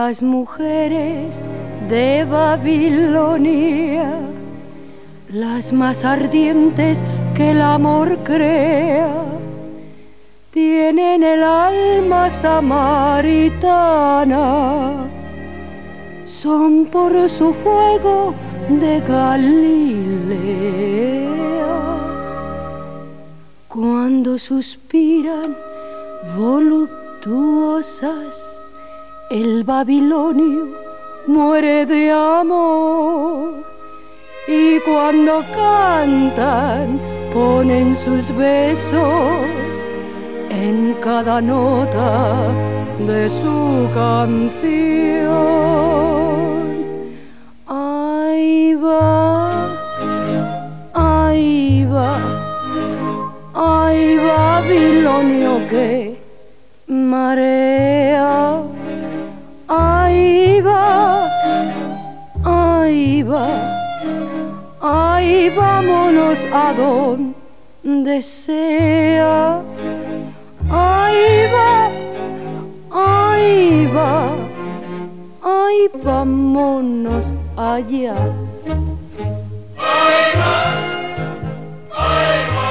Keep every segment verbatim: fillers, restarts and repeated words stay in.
Las mujeres de Babilonia, las más ardientes que el amor crea, tienen el alma samaritana, son por su fuego de Galilea. Cuando suspiran voluptuosas, el babilonio muere de amor, y cuando cantan ponen sus besos en cada nota de su canción. Ahí va, ahí va, ay Babilonio que marea. Ahí va, ahí va, ahí vámonos a donde sea. Ahí va, ahí va, ahí vámonos allá. Ahí va, ahí va,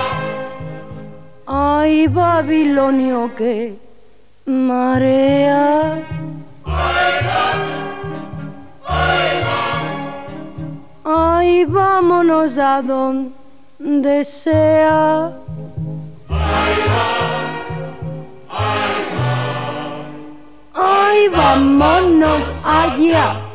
ay Babilonio que marea. Ay, vámonos a donde sea. ahí va, ahí va, Ay, vámonos allá.